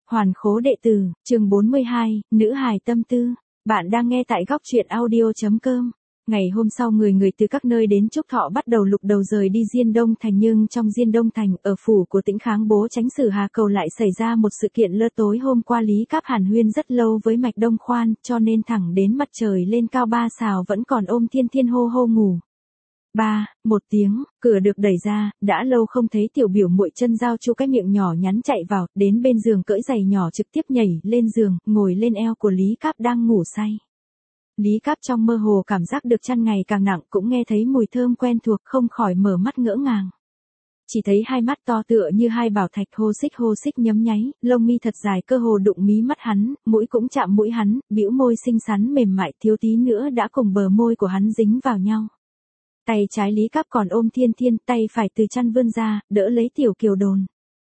Hoàn khố đệ tử, chương 42, nữ hài tâm tư. Bạn đang nghe tại góc truyện audio.com. Ngày hôm sau người từ các nơi đến Trúc Thọ bắt đầu lục đầu rời đi Diên Đông Thành, nhưng trong Diên Đông Thành, ở phủ của Tĩnh Kháng bố Chánh Sử Hà Cầu lại xảy ra một sự kiện lơ. Tối hôm qua Lý Cáp hàn huyên rất lâu với Mạch Đông Khoan, cho nên thẳng đến mặt trời lên cao 3 sào vẫn còn ôm Thiên Thiên hô hô ngủ. Một tiếng, cửa được đẩy ra, đã lâu không thấy tiểu biểu muội Chân Giao chu cái miệng nhỏ nhắn chạy vào, đến bên giường cởi giày nhỏ trực tiếp nhảy lên giường, ngồi lên eo của Lý Cáp đang ngủ say. Lý Cáp trong mơ hồ cảm giác được chăn ngày càng nặng, cũng nghe thấy mùi thơm quen thuộc, không khỏi mở mắt ngỡ ngàng. Chỉ thấy hai mắt to tựa như hai bảo thạch hô xích nhấm nháy, lông mi thật dài cơ hồ đụng mí mắt hắn, mũi cũng chạm mũi hắn, bĩu môi xinh xắn mềm mại thiếu tí nữa đã cùng bờ môi của hắn dính vào nhau. Tay trái Lý Cáp còn ôm Thiên Thiên, tay phải từ chăn vươn ra, đỡ lấy tiểu kiều đồn.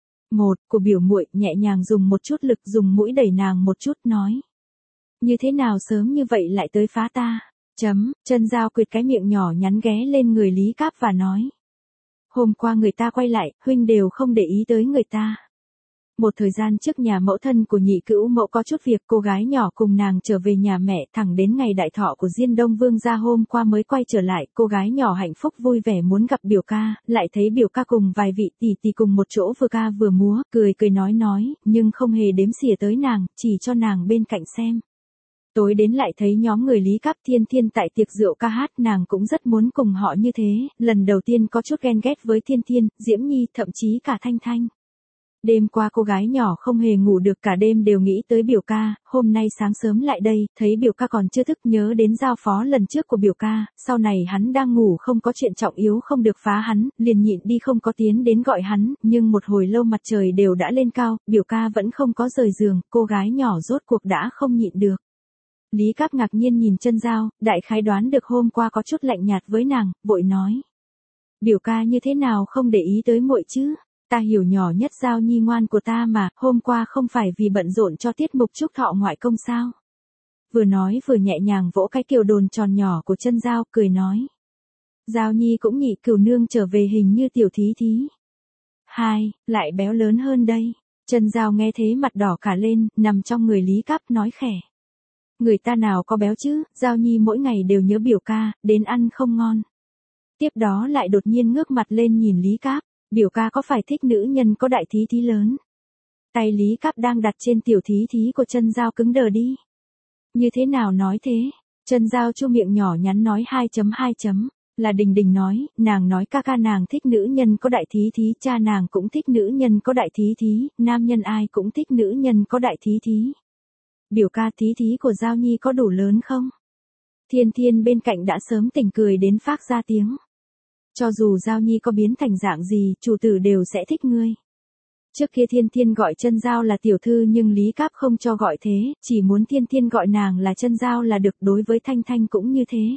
Của biểu muội nhẹ nhàng dùng một chút lực, dùng mũi đẩy nàng một chút, nói. Như thế nào sớm như vậy lại tới phá ta? Chân Giao quyệt cái miệng nhỏ nhắn ghé lên người Lý Cáp và nói. Hôm qua người ta quay lại, huynh đều không để ý tới người ta. Một thời gian trước nhà mẫu thân của nhị cữu mẫu có chút việc, cô gái nhỏ cùng nàng trở về nhà mẹ, thẳng đến ngày đại thọ của Diên Đông Vương gia hôm qua mới quay trở lại. Cô gái nhỏ hạnh phúc vui vẻ muốn gặp biểu ca, lại thấy biểu ca cùng vài vị tỷ tỷ cùng một chỗ vừa ca vừa múa, cười nói, nhưng không hề đếm xỉa tới nàng, chỉ cho nàng bên cạnh xem. Tối đến lại thấy nhóm người Lý Cáp Thiên Thiên tại tiệc rượu ca hát, nàng cũng rất muốn cùng họ như thế, lần đầu tiên có chút ghen ghét với Thiên Thiên, Diễm Nhi, thậm chí cả Thanh Thanh. Đêm qua cô gái nhỏ không hề ngủ được, cả đêm đều nghĩ tới biểu ca, hôm nay sáng sớm lại đây, thấy biểu ca còn chưa thức, nhớ đến giao phó lần trước của biểu ca, sau này hắn đang ngủ không có chuyện trọng yếu không được phá hắn, liền nhịn đi không có tiến đến gọi hắn, nhưng một hồi lâu mặt trời đều đã lên cao, biểu ca vẫn không có rời giường, cô gái nhỏ rốt cuộc đã không nhịn được. Lý Cáp ngạc nhiên nhìn Chân Giao, đại khái đoán được hôm qua có chút lạnh nhạt với nàng, vội nói. Biểu ca như thế nào không để ý tới muội chứ? Ta hiểu nhỏ nhất Giao Nhi ngoan của ta mà, hôm qua không phải vì bận rộn cho tiết mục chúc thọ ngoại công sao? Vừa nói vừa nhẹ nhàng vỗ cái kiều đồn tròn nhỏ của Chân Giao, cười nói. Giao Nhi cũng nhị cửu nương trở về hình như tiểu thí thí. Lại béo lớn hơn đây. Chân Giao nghe thế mặt đỏ cả lên, nằm trong người Lý Cáp nói khẽ. Người ta nào có béo chứ, Giao Nhi mỗi ngày đều nhớ biểu ca, đến ăn không ngon. Tiếp đó lại đột nhiên ngước mặt lên nhìn Lý Cáp, biểu ca có phải thích nữ nhân có đại thí thí lớn? Tay Lý Cáp đang đặt trên tiểu thí thí của Chân Giao cứng đờ đi. Như thế nào nói thế? Chân Giao chu miệng nhỏ nhắn nói 2.2. Là Đình Đình nói, nàng nói ca nàng thích nữ nhân có đại thí thí, cha nàng cũng thích nữ nhân có đại thí thí, nam nhân ai cũng thích nữ nhân có đại thí thí. Biểu ca thí thí của Giao Nhi có đủ lớn không? Thiên Thiên bên cạnh đã sớm tỉnh cười đến phác ra tiếng. Cho dù Giao Nhi có biến thành dạng gì, chủ tử đều sẽ thích ngươi. Trước kia Thiên Thiên gọi Chân Giao là tiểu thư, nhưng Lý Cáp không cho gọi thế, chỉ muốn Thiên Thiên gọi nàng là Chân Giao là được, đối với Thanh Thanh cũng như thế.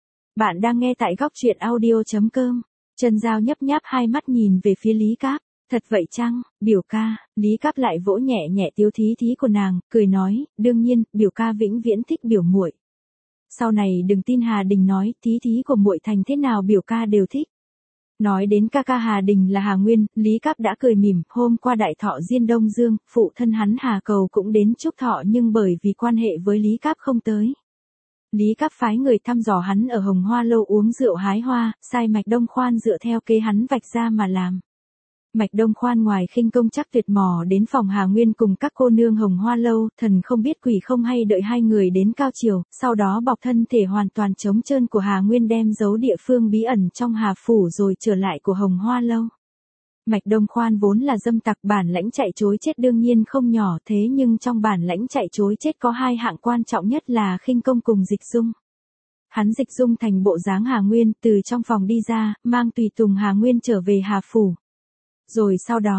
Bạn đang nghe tại góc truyện audio.com. Chân Giao nhấp nháp hai mắt nhìn về phía Lý Cáp. Thật vậy chăng, biểu ca? Lý Cáp lại vỗ nhẹ nhẹ tiểu thí thí của nàng, cười nói, đương nhiên, biểu ca vĩnh viễn thích biểu muội. Sau này đừng tin Hà Đình nói, thí thí của muội thành thế nào biểu ca đều thích. Nói đến ca Hà Đình là Hà Nguyên, Lý Cáp đã cười mỉm, hôm qua đại thọ Diên Đông Dương, phụ thân hắn Hà Cầu cũng đến chúc thọ, nhưng bởi vì quan hệ với Lý Cáp không tới. Lý Cáp phái người thăm dò hắn ở Hồng Hoa Lâu uống rượu hái hoa, sai Mạch Đông Khoan dựa theo kế hắn vạch ra mà làm. Mạch Đông Khoan ngoài khinh công chắc tuyệt mò đến phòng Hà Nguyên cùng các cô nương Hồng Hoa Lâu, thần không biết quỷ không hay đợi hai người đến cao chiều, sau đó bọc thân thể hoàn toàn trống trơn của Hà Nguyên đem giấu địa phương bí ẩn trong Hà Phủ rồi trở lại của Hồng Hoa Lâu. Mạch Đông Khoan vốn là dâm tặc, bản lãnh chạy trối chết đương nhiên không nhỏ, thế nhưng trong bản lãnh chạy trối chết có hai hạng quan trọng nhất là khinh công cùng dịch dung. Hắn dịch dung thành bộ dáng Hà Nguyên, từ trong phòng đi ra, mang tùy tùng Hà Nguyên trở về Hà Phủ. Rồi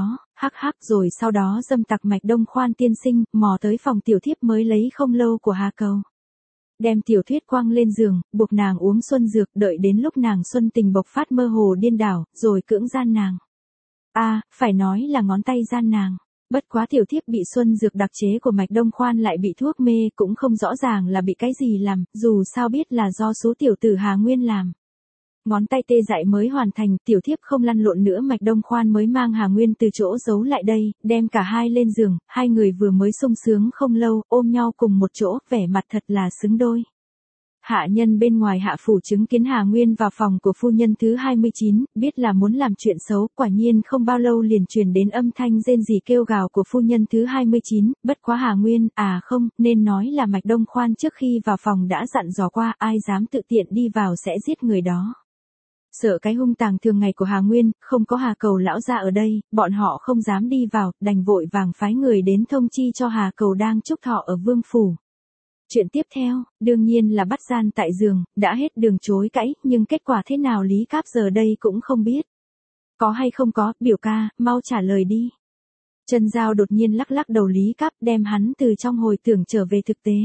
sau đó dâm tặc Mạch Đông Khoan tiên sinh, mò tới phòng tiểu thiếp mới lấy không lâu của Hà Cầu. Đem tiểu thuyết quăng lên giường, buộc nàng uống xuân dược, đợi đến lúc nàng xuân tình bộc phát mơ hồ điên đảo, rồi cưỡng gian nàng. Phải nói là ngón tay gian nàng. Bất quá tiểu thiếp bị xuân dược đặc chế của Mạch Đông Khoan lại bị thuốc mê, cũng không rõ ràng là bị cái gì làm, dù sao biết là do số tiểu tử Hà Nguyên làm. Ngón tay tê dại mới hoàn thành, tiểu thiếp không lăn lộn nữa, Mạch Đông Khoan mới mang Hà Nguyên từ chỗ giấu lại đây, đem cả hai lên giường, hai người vừa mới sung sướng không lâu, ôm nhau cùng một chỗ, vẻ mặt thật là xứng đôi. Hạ nhân bên ngoài hạ phủ chứng kiến Hà Nguyên vào phòng của phu nhân thứ 29, biết là muốn làm chuyện xấu, quả nhiên không bao lâu liền truyền đến âm thanh rên rỉ kêu gào của phu nhân thứ 29, bất quá Hà Nguyên, không, nên nói là Mạch Đông Khoan trước khi vào phòng đã dặn dò qua, ai dám tự tiện đi vào sẽ giết người đó. Sợ cái hung tàn thường ngày của Hà Nguyên, không có Hà Cầu lão gia ở đây, bọn họ không dám đi vào, đành vội vàng phái người đến thông chi cho Hà Cầu đang chúc thọ ở vương phủ. Chuyện tiếp theo, đương nhiên là bắt gian tại giường, đã hết đường chối cãi, nhưng kết quả thế nào Lý Cáp giờ đây cũng không biết. Có hay không có, biểu ca, mau trả lời đi. Trân Giao đột nhiên lắc lắc đầu Lý Cáp, đem hắn từ trong hồi tưởng trở về thực tế.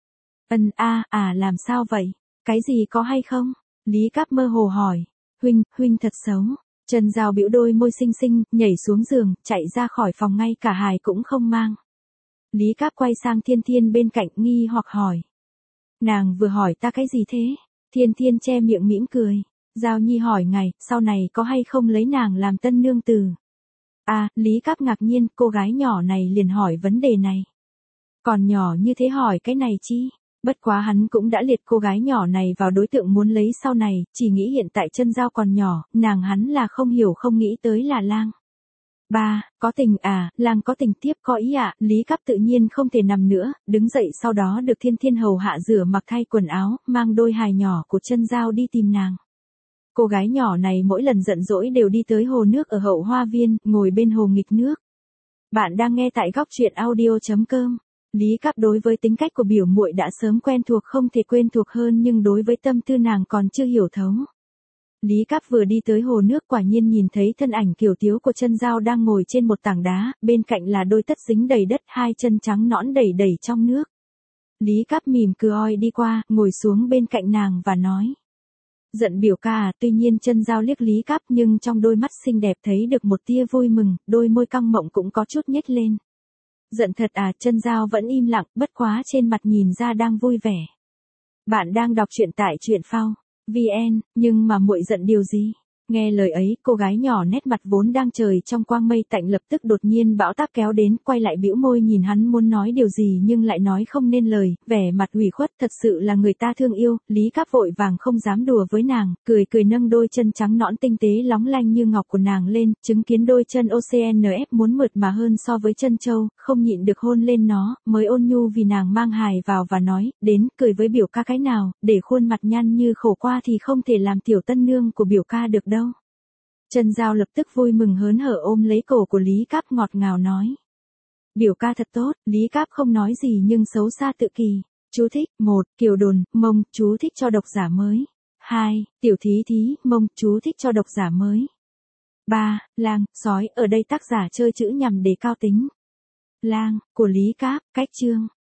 Làm sao vậy? Cái gì có hay không? Lý Cáp mơ hồ hỏi. Huynh thật xấu. Trân Giao bĩu đôi môi xinh xinh, nhảy xuống giường, chạy ra khỏi phòng ngay cả hài cũng không mang. Lý Cáp quay sang Thiên Thiên bên cạnh nghi hoặc hỏi. Nàng vừa hỏi ta cái gì thế? Thiên Thiên che miệng mỉm cười. Giao Nhi hỏi ngài, sau này có hay không lấy nàng làm tân nương tử? Lý Cáp ngạc nhiên, cô gái nhỏ này liền hỏi vấn đề này. Còn nhỏ như thế hỏi cái này chi? Bất quá hắn cũng đã liệt cô gái nhỏ này vào đối tượng muốn lấy sau này, chỉ nghĩ hiện tại Trân Giao còn nhỏ, nàng hắn là không hiểu không nghĩ tới là lang. Có tình lang có tình tiếp có ý Lý Cáp tự nhiên không thể nằm nữa, đứng dậy sau đó được Thiên Thiên hầu hạ rửa mặc thay quần áo, mang đôi hài nhỏ của Trân Giao đi tìm nàng. Cô gái nhỏ này mỗi lần giận dỗi đều đi tới hồ nước ở hậu hoa viên, ngồi bên hồ nghịch nước. Bạn đang nghe tại góc truyện audio.com. Lý Cáp đối với tính cách của biểu muội đã sớm quen thuộc không thể quên thuộc hơn nhưng đối với tâm tư nàng còn chưa hiểu thấu. Lý Cáp vừa đi tới hồ nước quả nhiên nhìn thấy thân ảnh kiều tiếu của Trân Giao đang ngồi trên một tảng đá, bên cạnh là đôi tất dính đầy đất, hai chân trắng nõn đẩy đẩy trong nước. Lý Cáp mỉm cười đi qua, ngồi xuống bên cạnh nàng và nói. Giận biểu ca tuy nhiên Trân Giao liếc Lý Cáp nhưng trong đôi mắt xinh đẹp thấy được một tia vui mừng, đôi môi cong mọng cũng có chút nhếch lên. Giận thật Trân Giao vẫn im lặng, bất quá trên mặt nhìn ra đang vui vẻ. Bạn đang đọc truyện tại truyện phao.vn, nhưng mà muội giận điều gì? Nghe lời ấy, cô gái nhỏ nét mặt vốn đang trời trong quang mây tạnh lập tức đột nhiên bão táp kéo đến, quay lại bĩu môi nhìn hắn muốn nói điều gì nhưng lại nói không nên lời, vẻ mặt ủy khuất, thật sự là người ta thương yêu. Lý Cáp vội vàng không dám đùa với nàng, cười nâng đôi chân trắng nõn tinh tế lóng lanh như ngọc của nàng lên, chứng kiến đôi chân OCNF muốn mượt mà hơn so với chân châu, không nhịn được hôn lên nó, mới ôn nhu vì nàng mang hài vào và nói, đến, cười với biểu ca cái nào, để khuôn mặt nhăn như khổ qua thì không thể làm tiểu tân nương của biểu ca được đâu. Trân Giao lập tức vui mừng hớn hở ôm lấy cổ của Lý Cáp ngọt ngào nói. Biểu ca thật tốt, Lý Cáp không nói gì nhưng xấu xa tự kỳ. Chú thích, 1, Kiều Đồn, Mông, chú thích cho độc giả mới. 2, Tiểu Thí Thí, Mông, chú thích cho độc giả mới. 3, Lang, sói, ở đây tác giả chơi chữ nhằm đề cao tính. Lang, của Lý Cáp, cách chương.